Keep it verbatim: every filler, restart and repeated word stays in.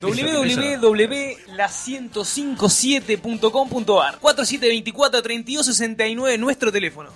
w w w punto la ciento cincuenta y siete punto com punto a r cuatro siete dos cuatro, tres dos seis nueve nuestro teléfono.